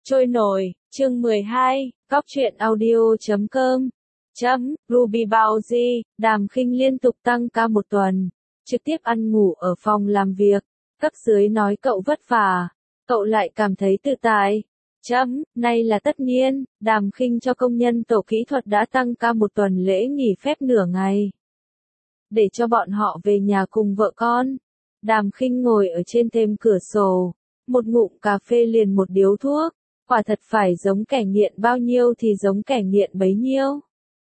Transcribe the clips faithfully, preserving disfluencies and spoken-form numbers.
Trôi nổi, chương mười hai, Cóc truyện audio chấm com. Chấm, Ruby Bowsy, Đàm Khinh liên tục tăng ca một tuần, trực tiếp ăn ngủ ở phòng làm việc. Cấp dưới nói cậu vất vả, cậu lại cảm thấy tự tại. Chấm, nay là tất nhiên, Đàm Khinh cho công nhân tổ kỹ thuật đã tăng ca một tuần lễ nghỉ phép nửa ngày. Để cho bọn họ về nhà cùng vợ con. Đàm Khinh ngồi ở trên thềm cửa sổ, một ngụm cà phê liền một điếu thuốc. Quả thật phải giống kẻ nghiện bao nhiêu thì giống kẻ nghiện bấy nhiêu.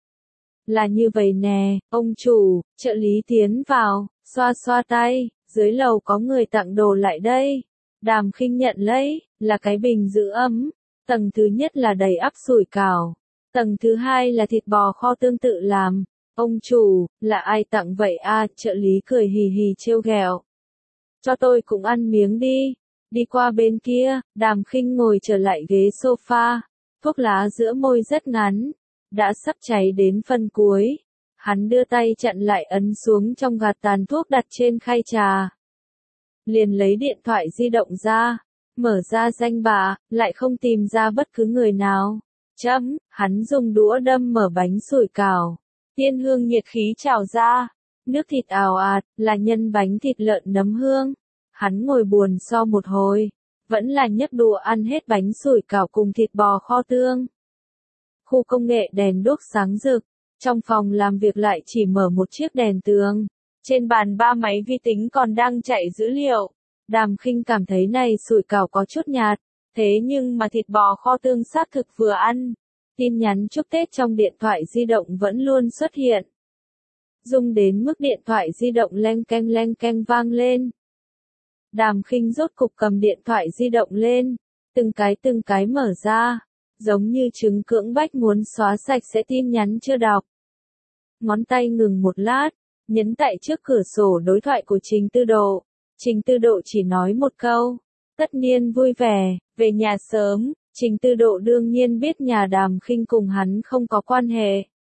Là như vậy nè, ông chủ, trợ lý tiến vào, xoa xoa tay, dưới lầu có người tặng đồ lại đây. Đàm Khinh nhận lấy, là cái bình giữ ấm. Tầng thứ nhất là đầy ắp sủi cảo. Tầng thứ hai là thịt bò kho tương tự làm. Ông chủ, là ai tặng vậy à, trợ lý cười hì hì trêu ghẹo. Cho tôi cũng ăn miếng đi. Đi qua bên kia, Đàm Khinh ngồi trở lại ghế sofa, thuốc lá giữa môi rất ngắn, đã sắp cháy đến phân cuối. Hắn đưa tay chặn lại ấn xuống trong gạt tàn thuốc đặt trên khay trà. Liền lấy điện thoại di động ra, mở ra danh bạ, lại không tìm ra bất cứ người nào. Chấm, hắn dùng đũa đâm mở bánh sủi cảo. Tiên hương nhiệt khí trào ra, nước thịt ào ạt, là nhân bánh thịt lợn nấm hương. Hắn ngồi buồn sau một hồi, vẫn là nhấc đũa ăn hết bánh sủi cảo cùng thịt bò kho tương. Khu công nghệ đèn đuốc sáng rực, trong phòng làm việc lại chỉ mở một chiếc đèn tường. Trên bàn ba máy vi tính còn đang chạy dữ liệu. Đàm Khinh cảm thấy này sủi cảo có chút nhạt, thế nhưng mà thịt bò kho tương xác thực vừa ăn. Tin nhắn chúc Tết trong điện thoại di động vẫn luôn xuất hiện. Rung đến mức điện thoại di động leng keng leng keng vang lên. Đàm Khinh rốt cục cầm điện thoại di động lên, từng cái từng cái mở ra, giống như chứng cưỡng bách muốn xóa sạch sẽ tin nhắn chưa đọc. Ngón tay ngừng một lát, nhấn tại trước cửa sổ đối thoại của Trình Tư Độ. Trình Tư Độ chỉ nói một câu, tất nhiên vui vẻ, về nhà sớm. Trình Tư Độ đương nhiên biết nhà Đàm Khinh cùng hắn không có quan hệ.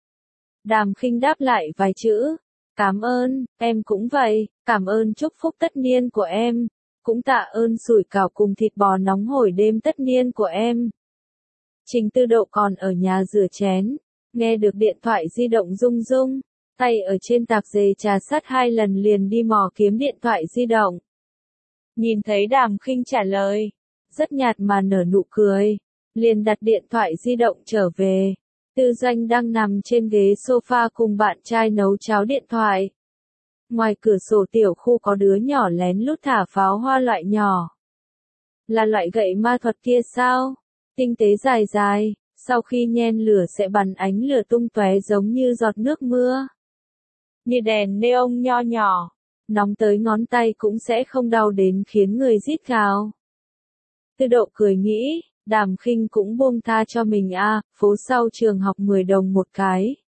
Đàm Khinh đáp lại vài chữ. Cảm ơn, em cũng vậy, cảm ơn chúc phúc tất niên của em, cũng tạ ơn sủi cảo cùng thịt bò nóng hổi đêm tất niên của em. Trình Tư Độ còn ở nhà rửa chén, nghe được điện thoại di động rung rung, tay ở trên tạp dề trà sắt hai lần liền đi mò kiếm điện thoại di động. Nhìn thấy Đàm Khinh trả lời, rất nhạt mà nở nụ cười, liền đặt điện thoại di động trở về. Tư Doanh đang nằm trên ghế sofa cùng bạn trai nấu cháo điện thoại. Ngoài cửa sổ tiểu khu có đứa nhỏ lén lút thả pháo hoa loại nhỏ. Là loại gậy ma thuật kia sao? Tinh tế dài dài, sau khi nhen lửa sẽ bắn ánh lửa tung tóe giống như giọt nước mưa. Như đèn neon nho nhỏ, nóng tới ngón tay cũng sẽ không đau đến khiến người rít gào. Tư Độ cười nghĩ. Đàm Khinh cũng buông tha cho mình a, à, phố sau trường học mười đồng một cái.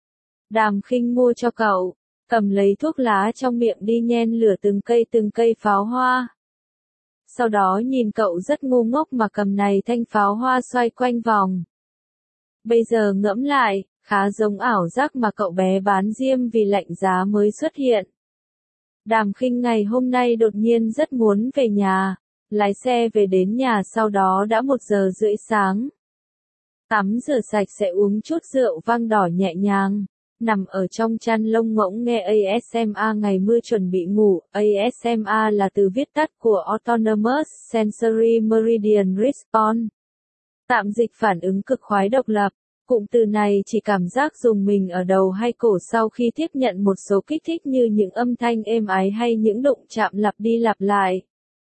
Đàm Khinh mua cho cậu, cầm lấy thuốc lá trong miệng đi nhen lửa từng cây từng cây pháo hoa. Sau đó nhìn cậu rất ngu ngốc mà cầm này thanh pháo hoa xoay quanh vòng. Bây giờ ngẫm lại, khá giống ảo giác mà cậu bé bán diêm vì lạnh giá mới xuất hiện. Đàm Khinh ngày hôm nay đột nhiên rất muốn về nhà. Lái xe về đến nhà sau đó đã một giờ rưỡi sáng. Tắm rửa sạch sẽ uống chút rượu vang đỏ nhẹ nhàng. Nằm ở trong chăn lông ngỗng nghe a ét em a ngày mưa chuẩn bị ngủ. a ét em a là từ viết tắt của Autonomous Sensory Meridian Response. Tạm dịch phản ứng cực khoái độc lập. Cụm từ này chỉ cảm giác dùng mình ở đầu hay cổ sau khi tiếp nhận một số kích thích như những âm thanh êm ái hay những đụng chạm lặp đi lặp lại.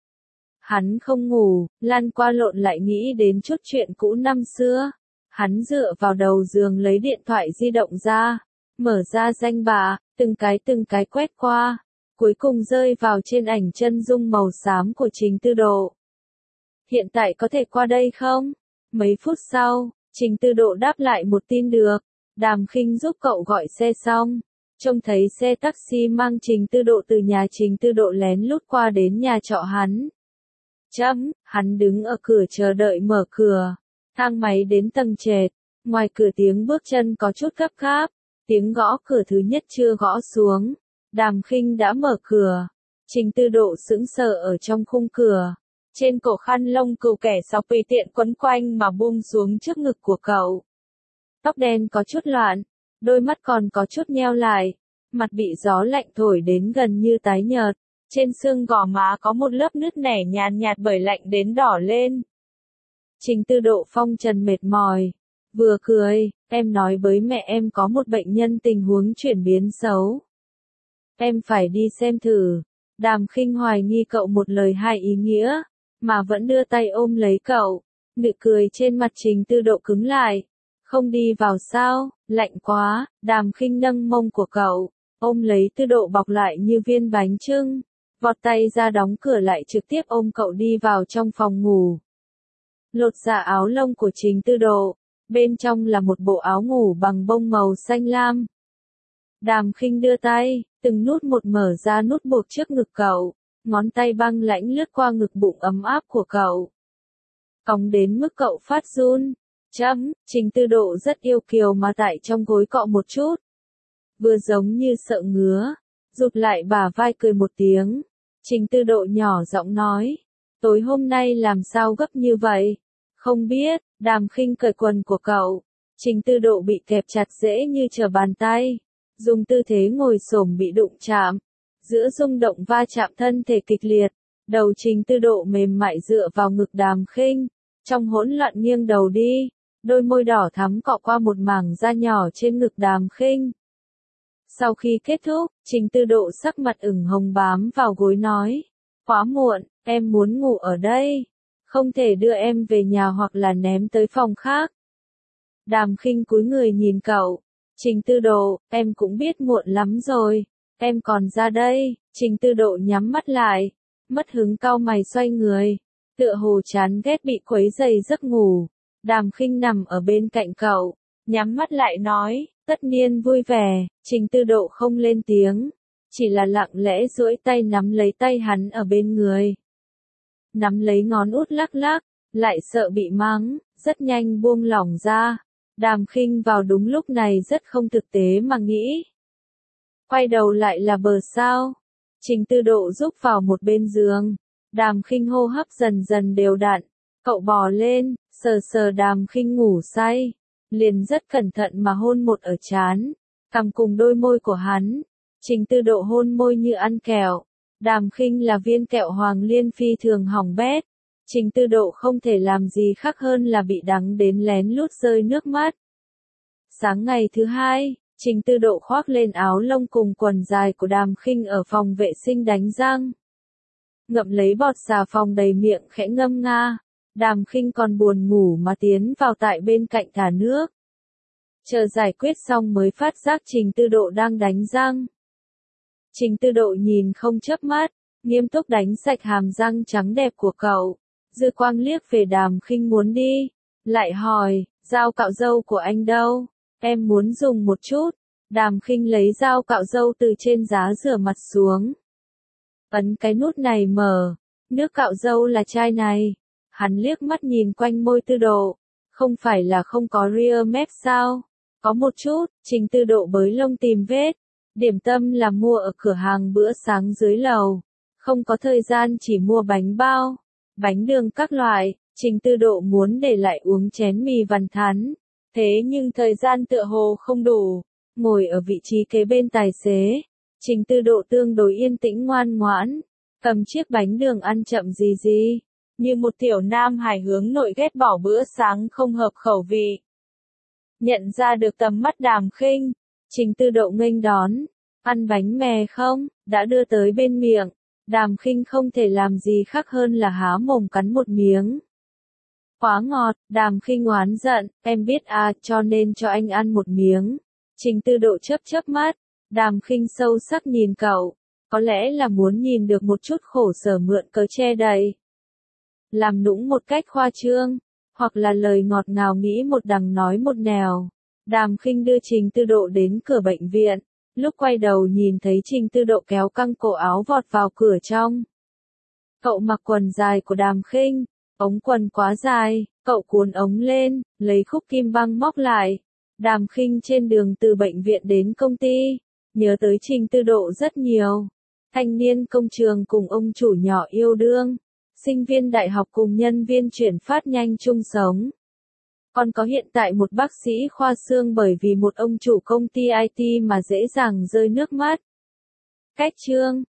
Hắn không ngủ, lăn qua lộn lại nghĩ đến chút chuyện cũ năm xưa. Hắn dựa vào đầu giường lấy điện thoại di động ra, mở ra danh bạ, từng cái từng cái quét qua, cuối cùng rơi vào trên ảnh chân dung màu xám của Trình Tư Độ. Hiện tại có thể qua đây không? Mấy phút sau, Trình Tư Độ đáp lại một tin được. Đàm Khinh giúp cậu gọi xe xong, trông thấy xe taxi mang Trình Tư Độ từ nhà Trình Tư Độ lén lút qua đến nhà trọ hắn. Chấm, hắn đứng ở cửa chờ đợi mở cửa. Thang máy đến tầng trệt. Ngoài cửa tiếng bước chân có chút gấp gáp. Tiếng gõ cửa thứ nhất chưa gõ xuống. Đàm Khinh đã mở cửa. Trình Tư Độ sững sờ ở trong khung cửa. Trên cổ khăn lông cừu kẻ sọc tùy tiện quấn quanh mà buông xuống trước ngực của cậu. Tóc đen có chút loạn, đôi mắt còn có chút nheo lại, mặt bị gió lạnh thổi đến gần như tái nhợt, trên xương gò má có một lớp nứt nẻ nhàn nhạt bởi lạnh đến đỏ lên. Trình Tư Độ phong trần mệt mỏi, vừa cười, em nói với mẹ em có một bệnh nhân tình huống chuyển biến xấu. Em phải đi xem thử. Đàm Khinh hoài nghi cậu một lời hai ý nghĩa, mà vẫn đưa tay ôm lấy cậu. Nụ cười trên mặt Trình Tư Độ cứng lại. Không đi vào sao, lạnh quá. Đàm Khinh nâng mông của cậu, ôm lấy Tư Độ bọc lại như viên bánh chưng, vọt tay ra đóng cửa lại trực tiếp ôm cậu đi vào trong phòng ngủ. Lột ra áo lông của Trình Tư Độ, bên trong là một bộ áo ngủ bằng bông màu xanh lam. Đàm Khinh đưa tay, từng nút một mở ra nút buộc trước ngực cậu, ngón tay băng lãnh lướt qua ngực bụng ấm áp của cậu. Còng đến mức cậu phát run. Chấm, Trình Tư Độ rất yêu kiều mà tại trong gối cọ một chút. Vừa giống như sợ ngứa, rụt lại bả vai cười một tiếng. Trình Tư Độ nhỏ giọng nói, tối hôm nay làm sao gấp như vậy? Không biết. Đàm Khinh cởi quần của cậu. Trình Tư Độ bị kẹp chặt dễ như trở bàn tay. Dùng tư thế ngồi xổm bị đụng chạm. Giữa rung động va chạm thân thể kịch liệt. Đầu Trình Tư Độ mềm mại dựa vào ngực Đàm Khinh. Trong hỗn loạn nghiêng đầu đi. Đôi môi đỏ thắm cọ qua một mảng da nhỏ trên ngực Đàm Khinh. Sau khi kết thúc, Trình Tư Độ sắc mặt ửng hồng bám vào gối nói. Quá muộn, em muốn ngủ ở đây. Không thể đưa em về nhà hoặc là ném tới phòng khác. Đàm Khinh cúi người nhìn cậu. Trình Tư Độ, em cũng biết muộn lắm rồi. Em còn ra đây. Trình Tư Độ nhắm mắt lại. Mất hứng cau mày xoay người. Tựa hồ chán ghét bị quấy rầy giấc ngủ. Đàm Khinh nằm ở bên cạnh cậu. Nhắm mắt lại nói, tất nhiên vui vẻ. Trình Tư Độ không lên tiếng. Chỉ là lặng lẽ duỗi tay nắm lấy tay hắn ở bên người. Nắm lấy ngón út lắc lắc, lại sợ bị mắng, rất nhanh buông lỏng ra. Đàm Khinh vào đúng lúc này rất không thực tế mà nghĩ. Quay đầu lại là bờ sao. Trình Tư Độ rúc vào một bên giường. Đàm Khinh hô hấp dần dần đều đặn. Cậu bò lên, sờ sờ Đàm Khinh ngủ say. Liền rất cẩn thận mà hôn một ở trán, cằm cùng đôi môi của hắn. Trình Tư Độ hôn môi như ăn kẹo. Đàm Khinh là viên kẹo hoàng liên phi thường hỏng bét. Trình Tư Độ không thể làm gì khác hơn là bị đắng đến lén lút rơi nước mắt. Sáng ngày thứ hai, Trình Tư Độ khoác lên áo lông cùng quần dài của Đàm Khinh ở phòng vệ sinh đánh răng. Ngậm lấy bọt xà phòng đầy miệng khẽ ngâm nga. Đàm Khinh còn buồn ngủ mà tiến vào tại bên cạnh thả nước. Chờ giải quyết xong mới phát giác Trình Tư Độ đang đánh răng. Trình Tư Độ nhìn không chớp mắt, nghiêm túc đánh sạch hàm răng trắng đẹp của cậu. Dư quang liếc về Đàm Khinh muốn đi, lại hỏi, dao cạo râu của anh đâu? Em muốn dùng một chút. Đàm Khinh lấy dao cạo râu từ trên giá rửa mặt xuống. Ấn cái nút này mở, nước cạo râu là chai này. Hắn liếc mắt nhìn quanh môi Tư Độ, không phải là không có rear mép sao? Có một chút. Trình Tư Độ bới lông tìm vết. Điểm tâm là mua ở cửa hàng bữa sáng dưới lầu. Không có thời gian chỉ mua bánh bao, bánh đường các loại. Trình Tư Độ muốn để lại uống chén mì vằn thắn. Thế nhưng thời gian tựa hồ không đủ. Ngồi ở vị trí kế bên tài xế, Trình Tư Độ tương đối yên tĩnh ngoan ngoãn, cầm chiếc bánh đường ăn chậm gì gì. Như một tiểu nam hài hướng nội ghét bỏ bữa sáng không hợp khẩu vị. Nhận ra được tầm mắt Đàm Khinh, Trình Tư Độ nghênh đón. Ăn bánh mè không? Đã đưa tới bên miệng. Đàm Khinh không thể làm gì khác hơn là há mồm cắn một miếng. Quá ngọt. Đàm Khinh oán giận, em biết à, cho nên cho anh ăn một miếng. Trình Tư Độ chớp chớp mắt. Đàm Khinh sâu sắc nhìn cậu. Có lẽ là muốn nhìn được một chút khổ sở mượn cớ che đậy. Làm nũng một cách khoa trương, hoặc là lời ngọt ngào nghĩ một đằng nói một nẻo. Đàm Khinh đưa Trình Tư Độ đến cửa bệnh viện. Lúc quay đầu nhìn thấy Trình Tư Độ kéo căng cổ áo vọt vào cửa trong. Cậu mặc quần dài của Đàm Khinh, ống quần quá dài, cậu cuốn ống lên, lấy khúc kim băng móc lại. Đàm Khinh trên đường từ bệnh viện đến công ty, nhớ tới Trình Tư Độ rất nhiều. Thanh niên công trường cùng ông chủ nhỏ yêu đương. sinh viên đại học cùng nhân viên chuyển phát nhanh chung sống. Còn có hiện tại một bác sĩ khoa xương bởi vì một ông chủ công ty i tê mà dễ dàng rơi nước mắt. Cách chương